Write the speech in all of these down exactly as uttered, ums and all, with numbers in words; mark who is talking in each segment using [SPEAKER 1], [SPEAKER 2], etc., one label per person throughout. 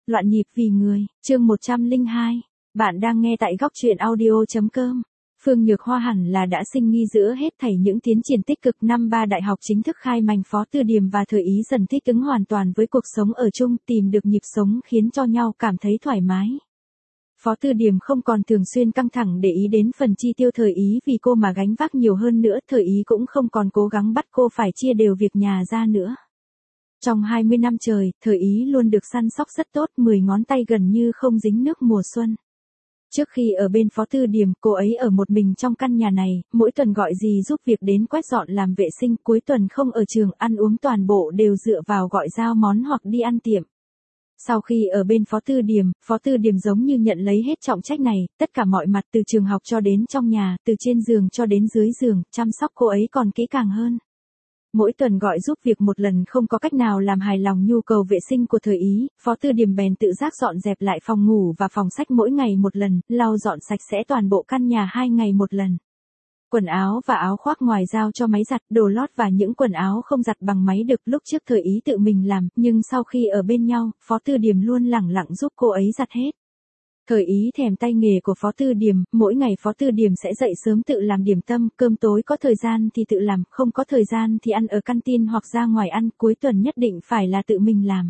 [SPEAKER 1] Loạn nhịp vì người, chương một trăm lẻ hai. Bạn đang nghe tại góc truyện audio.com. Phương Nhược Hoa hẳn là đã sinh nghi giữa hết thảy những tiến triển tích cực. Năm ba đại học chính thức khai mành, Phó Tư Điềm và Thời Ý dần thích ứng hoàn toàn với cuộc sống ở chung, tìm được nhịp sống khiến cho nhau cảm thấy thoải mái. Phó Tư Điềm không còn thường xuyên căng thẳng để ý đến phần chi tiêu Thời Ý vì cô mà gánh vác nhiều hơn nữa. Thời Ý cũng không còn cố gắng bắt cô phải chia đều việc nhà ra nữa. Trong hai mươi năm trời, Thời Ý luôn được săn sóc rất tốt, mười ngón tay gần như không dính nước mùa xuân. Trước khi ở bên Phó Tư Điềm, cô ấy ở một mình trong căn nhà này, mỗi tuần gọi dì giúp việc đến quét dọn làm vệ sinh, cuối tuần không ở trường, ăn uống toàn bộ đều dựa vào gọi giao món hoặc đi ăn tiệm. Sau khi ở bên Phó Tư Điềm, Phó Tư Điềm giống như nhận lấy hết trọng trách này, tất cả mọi mặt từ trường học cho đến trong nhà, từ trên giường cho đến dưới giường, chăm sóc cô ấy còn kỹ càng hơn. Mỗi tuần gọi giúp việc một lần không có cách nào làm hài lòng nhu cầu vệ sinh của Thời Ý, Phó Tư Điềm bèn tự giác dọn dẹp lại phòng ngủ và phòng sách mỗi ngày một lần, lau dọn sạch sẽ toàn bộ căn nhà hai ngày một lần. Quần áo và áo khoác ngoài giao cho máy giặt, đồ lót và những quần áo không giặt bằng máy được lúc trước Thời Ý tự mình làm, nhưng sau khi ở bên nhau, Phó Tư Điềm luôn lẳng lặng giúp cô ấy giặt hết. Thời Ý thèm tay nghề của Phó Tư Điềm, mỗi ngày Phó Tư Điềm sẽ dậy sớm tự làm điểm tâm, cơm tối có thời gian thì tự làm, không có thời gian thì ăn ở canteen hoặc ra ngoài ăn, cuối tuần nhất định phải là tự mình làm.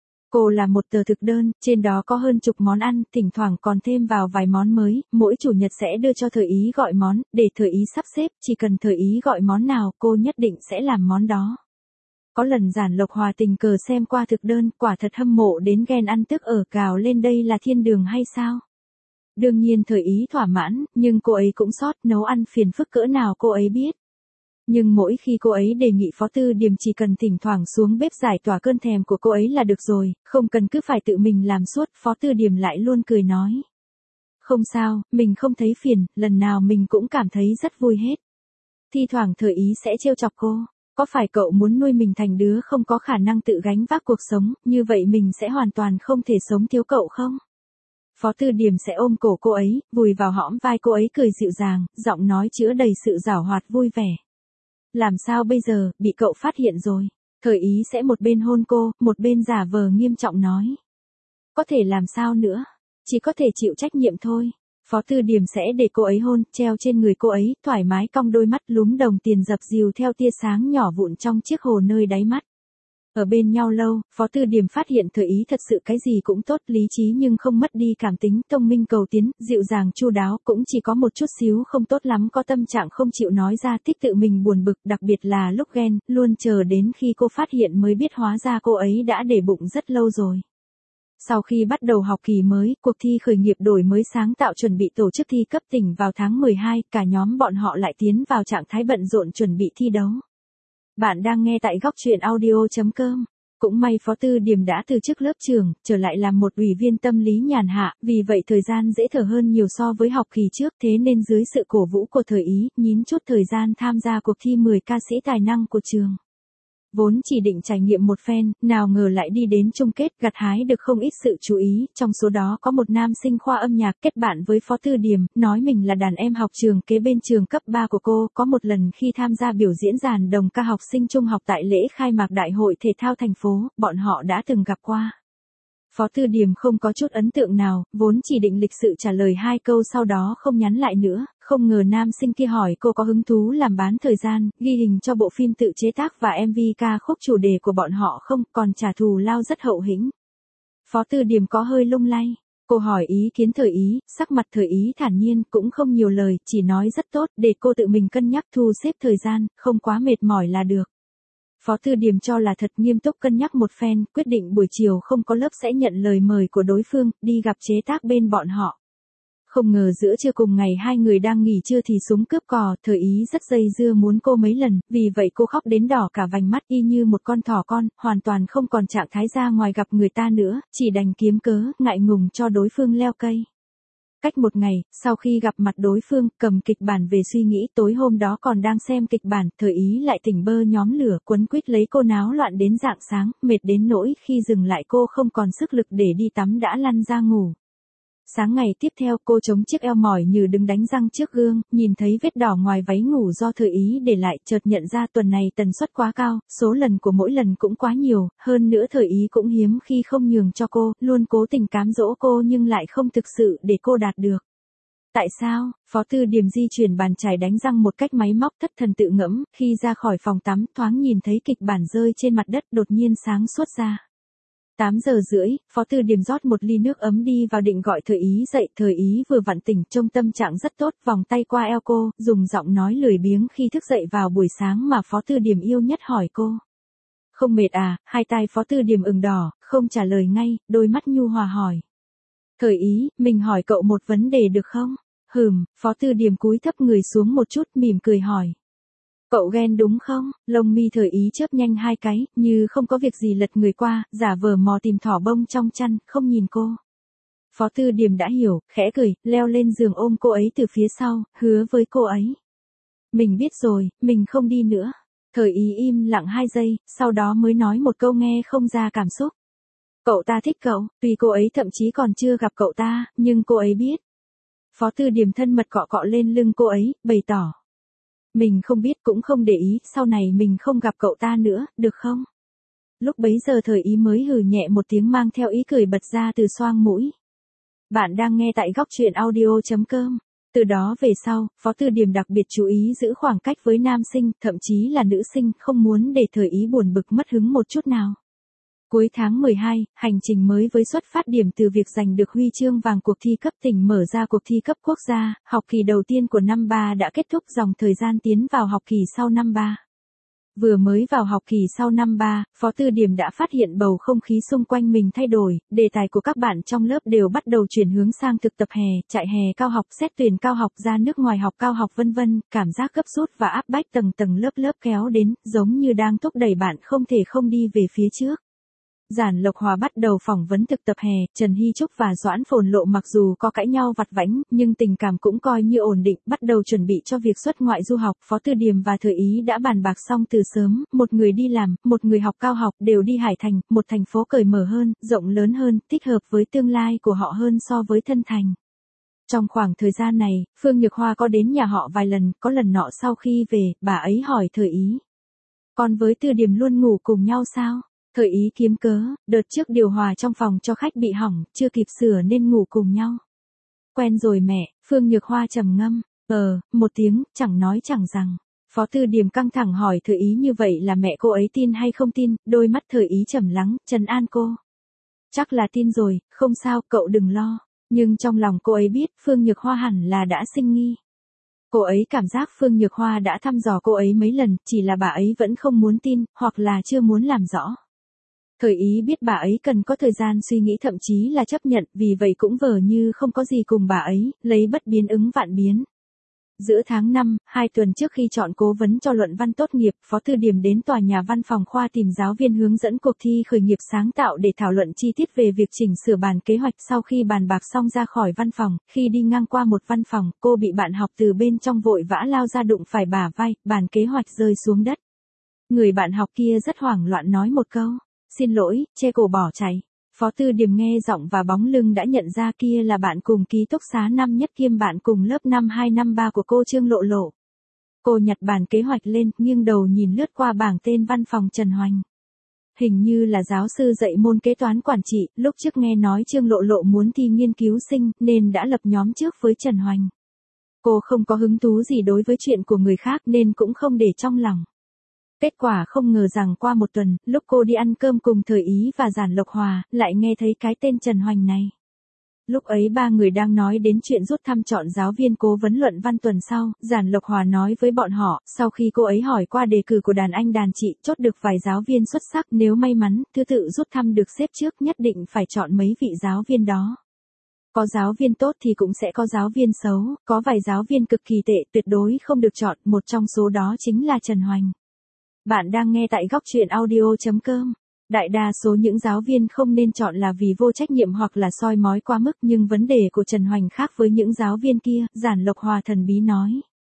[SPEAKER 1] Cô làm một tờ thực đơn, trên đó có hơn chục món ăn, thỉnh thoảng còn thêm vào vài món mới, mỗi chủ nhật sẽ đưa cho Thời Ý gọi món, để Thời Ý sắp xếp, chỉ cần Thời Ý gọi món nào, cô nhất định sẽ làm món đó. Có lần Giản Lộc Hòa tình cờ xem qua thực đơn, quả thật hâm mộ đến ghen ăn tức ở, gào lên đây là thiên đường hay sao? Đương nhiên Thời Ý thỏa mãn, nhưng cô ấy cũng sót, nấu ăn phiền phức cỡ nào cô ấy biết. Nhưng mỗi khi cô ấy đề nghị Phó Tư Điềm chỉ cần thỉnh thoảng xuống bếp giải tỏa cơn thèm của cô ấy là được rồi, không cần cứ phải tự mình làm suốt, Phó Tư Điềm lại luôn cười nói. Không sao, mình không thấy phiền, lần nào mình cũng cảm thấy rất vui hết. Thi thoảng Thời Ý sẽ trêu chọc cô. Có phải cậu muốn nuôi mình thành đứa không có khả năng tự gánh vác cuộc sống, như vậy mình sẽ hoàn toàn không thể sống thiếu cậu không? Phó Tư Điềm sẽ ôm cổ cô ấy, vùi vào hõm vai cô ấy cười dịu dàng, giọng nói chứa đầy sự giảo hoạt vui vẻ. Làm sao bây giờ, bị cậu phát hiện rồi. Thời Ý sẽ một bên hôn cô, một bên giả vờ nghiêm trọng nói. Có thể làm sao nữa, chỉ có thể chịu trách nhiệm thôi. Phó Tư Điềm sẽ để cô ấy hôn, treo trên người cô ấy, thoải mái cong đôi mắt lúm đồng tiền dập dìu theo tia sáng nhỏ vụn trong chiếc hồ nơi đáy mắt. Ở bên nhau lâu, Phó Tư Điềm phát hiện Thời Ý thật sự cái gì cũng tốt, lý trí nhưng không mất đi cảm tính, thông minh cầu tiến, dịu dàng chu đáo, cũng chỉ có một chút xíu không tốt lắm, có tâm trạng không chịu nói ra, thích tự mình buồn bực, đặc biệt là lúc ghen, luôn chờ đến khi cô phát hiện mới biết hóa ra cô ấy đã để bụng rất lâu rồi. Sau khi bắt đầu học kỳ mới, cuộc thi khởi nghiệp đổi mới sáng tạo chuẩn bị tổ chức thi cấp tỉnh vào tháng mười hai, cả nhóm bọn họ lại tiến vào trạng thái bận rộn chuẩn bị thi đấu. Bạn đang nghe tại góc truyện audio.com. Cũng may Phó Tư Điềm đã từ chức lớp trưởng, trở lại làm một ủy viên tâm lý nhàn hạ, vì vậy thời gian dễ thở hơn nhiều so với học kỳ trước, thế nên dưới sự cổ vũ của Thời Ý, nhín chút thời gian tham gia cuộc thi mười ca sĩ tài năng của trường. Vốn chỉ định trải nghiệm một phen, nào ngờ lại đi đến chung kết, gặt hái được không ít sự chú ý, trong số đó có một nam sinh khoa âm nhạc kết bạn với Phó Tư Điềm, nói mình là đàn em học trường kế bên trường cấp ba của cô, có một lần khi tham gia biểu diễn dàn đồng ca học sinh trung học tại lễ khai mạc Đại hội Thể thao thành phố, bọn họ đã từng gặp qua. Phó Tư Điềm không có chút ấn tượng nào, vốn chỉ định lịch sự trả lời hai câu sau đó không nhắn lại nữa, không ngờ nam sinh kia hỏi cô có hứng thú làm bán thời gian, ghi hình cho bộ phim tự chế tác và em vê ca khúc chủ đề của bọn họ không, còn trả thù lao rất hậu hĩnh. Phó Tư Điềm có hơi lung lay, cô hỏi ý kiến Thời Ý, sắc mặt Thời Ý thản nhiên, cũng không nhiều lời, chỉ nói rất tốt, để cô tự mình cân nhắc thu xếp thời gian, không quá mệt mỏi là được. Phó Tư Điềm cho là thật, nghiêm túc cân nhắc một phen, quyết định buổi chiều không có lớp sẽ nhận lời mời của đối phương, đi gặp chế tác bên bọn họ. Không ngờ giữa trưa cùng ngày hai người đang nghỉ trưa thì súng cướp cò, Thời Ý rất dây dưa muốn cô mấy lần, vì vậy cô khóc đến đỏ cả vành mắt y như một con thỏ con, hoàn toàn không còn trạng thái ra ngoài gặp người ta nữa, chỉ đành kiếm cớ, ngại ngùng cho đối phương leo cây. Cách một ngày, sau khi gặp mặt đối phương, cầm kịch bản về suy nghĩ, tối hôm đó còn đang xem kịch bản, Thời Ý lại tỉnh bơ nhóm lửa, quấn quýt lấy cô náo loạn đến rạng sáng, mệt đến nỗi khi dừng lại cô không còn sức lực để đi tắm đã lăn ra ngủ. Sáng ngày tiếp theo cô chống chiếc eo mỏi như đứng đánh răng trước gương, nhìn thấy vết đỏ ngoài váy ngủ do Thời Ý để lại, chợt nhận ra tuần này tần suất quá cao, số lần của mỗi lần cũng quá nhiều, hơn nữa Thời Ý cũng hiếm khi không nhường cho cô, luôn cố tình cám dỗ cô nhưng lại không thực sự để cô đạt được. Tại sao? Phó Tư Điềm di chuyển bàn chải đánh răng một cách máy móc, thất thần tự ngẫm, khi ra khỏi phòng tắm thoáng nhìn thấy kịch bản rơi trên mặt đất đột nhiên sáng suốt ra. tám giờ rưỡi, Phó Tư Điềm rót một ly nước ấm đi vào định gọi Thời Ý dậy, Thời Ý vừa vặn tỉnh, trông tâm trạng rất tốt, vòng tay qua eo cô, dùng giọng nói lười biếng khi thức dậy vào buổi sáng mà Phó Tư Điềm yêu nhất hỏi cô. Không mệt à? Hai tai Phó Tư Điềm ửng đỏ, không trả lời ngay, đôi mắt nhu hòa hỏi. Thời Ý, mình hỏi cậu một vấn đề được không? Hừm, Phó Tư Điềm cúi thấp người xuống một chút, mỉm cười hỏi. Cậu ghen đúng không? Lông mi Thời Ý chớp nhanh hai cái, như không có việc gì lật người qua, giả vờ mò tìm thỏ bông trong chăn, không nhìn cô. Phó Tư Điềm đã hiểu, khẽ cười, leo lên giường ôm cô ấy từ phía sau, hứa với cô ấy. Mình biết rồi, mình không đi nữa. Thời Ý im lặng hai giây, sau đó mới nói một câu nghe không ra cảm xúc. Cậu ta thích cậu, tuy cô ấy thậm chí còn chưa gặp cậu ta, nhưng cô ấy biết. Phó Tư Điềm thân mật cọ cọ lên lưng cô ấy, bày tỏ. Mình không biết cũng không để ý, sau này mình không gặp cậu ta nữa, được không? Lúc bấy giờ Thời Ý mới hừ nhẹ một tiếng mang theo ý cười bật ra từ xoang mũi. Bạn đang nghe tại góc truyện audio chấm com. Từ đó về sau, Phó Tư Điềm đặc biệt chú ý giữ khoảng cách với nam sinh, thậm chí là nữ sinh, không muốn để Thời Ý buồn bực mất hứng một chút nào. Cuối tháng mười hai, hành trình mới với xuất phát điểm từ việc giành được huy chương vàng cuộc thi cấp tỉnh mở ra cuộc thi cấp quốc gia, học kỳ đầu tiên của năm ba đã kết thúc, dòng thời gian tiến vào học kỳ sau năm ba. Vừa mới vào học kỳ sau năm ba, Phó Tư Điềm đã phát hiện bầu không khí xung quanh mình thay đổi, đề tài của các bạn trong lớp đều bắt đầu chuyển hướng sang thực tập hè, trại hè cao học, xét tuyển cao học, ra nước ngoài học cao học vân vân, cảm giác gấp rút và áp bách tầng tầng lớp lớp kéo đến, giống như đang thúc đẩy bạn không thể không đi về phía trước. Giản Lộc Hòa bắt đầu phỏng vấn thực tập hè, Trần Hy Trúc và Doãn Phồn Lộ mặc dù có cãi nhau vặt vãnh, nhưng tình cảm cũng coi như ổn định, bắt đầu chuẩn bị cho việc xuất ngoại du học. Phó Tư Điềm và Thời Ý đã bàn bạc xong từ sớm, một người đi làm, một người học cao học, đều đi Hải Thành, một thành phố cởi mở hơn, rộng lớn hơn, thích hợp với tương lai của họ hơn so với Thân Thành. Trong khoảng thời gian này, Phương Nhược Hoa có đến nhà họ vài lần, có lần nọ sau khi về, bà ấy hỏi Thời Ý. Còn với Tư Điềm luôn ngủ cùng nhau sao? Thời Ý kiếm cớ, đợt trước điều hòa trong phòng cho khách bị hỏng, chưa kịp sửa nên ngủ cùng nhau. Quen rồi mẹ, Phương Nhược Hoa trầm ngâm, ờ, một tiếng, chẳng nói chẳng rằng. Phó Tư Điềm căng thẳng hỏi Thời Ý như vậy là mẹ cô ấy tin hay không tin, đôi mắt Thời Ý trầm lắng, trấn an cô. Chắc là tin rồi, không sao, cậu đừng lo. Nhưng trong lòng cô ấy biết Phương Nhược Hoa hẳn là đã sinh nghi. Cô ấy cảm giác Phương Nhược Hoa đã thăm dò cô ấy mấy lần, chỉ là bà ấy vẫn không muốn tin, hoặc là chưa muốn làm rõ. Thời Ý biết bà ấy cần có thời gian suy nghĩ, thậm chí là chấp nhận, vì vậy cũng vờ như không có gì cùng bà ấy, lấy bất biến ứng vạn biến. Giữa tháng năm, hai tuần trước khi chọn cố vấn cho luận văn tốt nghiệp, Phó Tư Điềm đến tòa nhà văn phòng khoa tìm giáo viên hướng dẫn cuộc thi khởi nghiệp sáng tạo để thảo luận chi tiết về việc chỉnh sửa bản kế hoạch. Sau khi bàn bạc xong ra khỏi văn phòng, khi đi ngang qua một văn phòng, cô bị bạn học từ bên trong vội vã lao ra đụng phải bả vai, bản kế hoạch rơi xuống đất. Người bạn học kia rất hoảng loạn nói một câu. Xin lỗi, che cổ bỏ chạy. Phó Tư Điềm nghe giọng và bóng lưng đã nhận ra kia là bạn cùng ký túc xá năm nhất kiêm bạn cùng lớp năm hai năm ba của cô Trương Lộ Lộ. Cô nhặt bản kế hoạch lên, nghiêng đầu nhìn lướt qua bảng tên văn phòng Trần Hoành. Hình như là giáo sư dạy môn kế toán quản trị, lúc trước nghe nói Trương Lộ Lộ muốn thi nghiên cứu sinh, nên đã lập nhóm trước với Trần Hoành. Cô không có hứng thú gì đối với chuyện của người khác nên cũng không để trong lòng. Kết quả không ngờ rằng qua một tuần, lúc cô đi ăn cơm cùng Thời Ý và Giản Lộc Hòa, lại nghe thấy cái tên Trần Hoành này. Lúc ấy ba người đang nói đến chuyện rút thăm chọn giáo viên cố vấn luận văn tuần sau, Giản Lộc Hòa nói với bọn họ, sau khi cô ấy hỏi qua đề cử của đàn anh đàn chị, chốt được vài giáo viên xuất sắc, nếu may mắn, thứ tự rút thăm được xếp trước, nhất định phải chọn mấy vị giáo viên đó. Có giáo viên tốt thì cũng sẽ có giáo viên xấu, có vài giáo viên cực kỳ tệ tuyệt đối không được chọn, một trong số đó chính là Trần Hoành. Bạn đang nghe tại góc truyện audio chấm com. Đại đa số những giáo viên không nên chọn là vì vô trách nhiệm hoặc là soi mói quá mức, nhưng vấn đề của Trần Hoành khác với những giáo viên kia, Giản Lộc Hòa thần bí nói.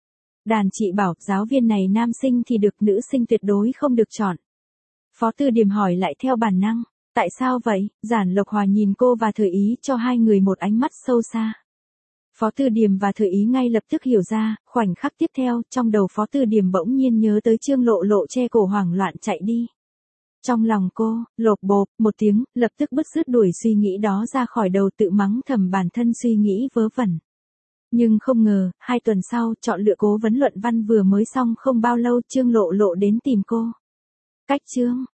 [SPEAKER 1] Đàn chị bảo giáo viên này nam sinh thì được, nữ sinh tuyệt đối không được chọn. Phó Tư Điềm hỏi lại theo bản năng. Tại sao vậy? Giản Lộc Hòa nhìn cô và Thời Ý cho hai người một ánh mắt sâu xa. Phó Tư Điềm và Thời Ý ngay lập tức hiểu ra, khoảnh khắc tiếp theo, trong đầu Phó Tư Điềm bỗng nhiên nhớ tới Trương Lộ Lộ che cổ hoảng loạn chạy đi. Trong lòng cô, lộp bộp, một tiếng, lập tức bứt rứt đuổi suy nghĩ đó ra khỏi đầu, tự mắng thầm bản thân suy nghĩ vớ vẩn. Nhưng không ngờ, hai tuần sau, chọn lựa cố vấn luận văn vừa mới xong không bao lâu, Trương Lộ Lộ đến tìm cô. Cách chương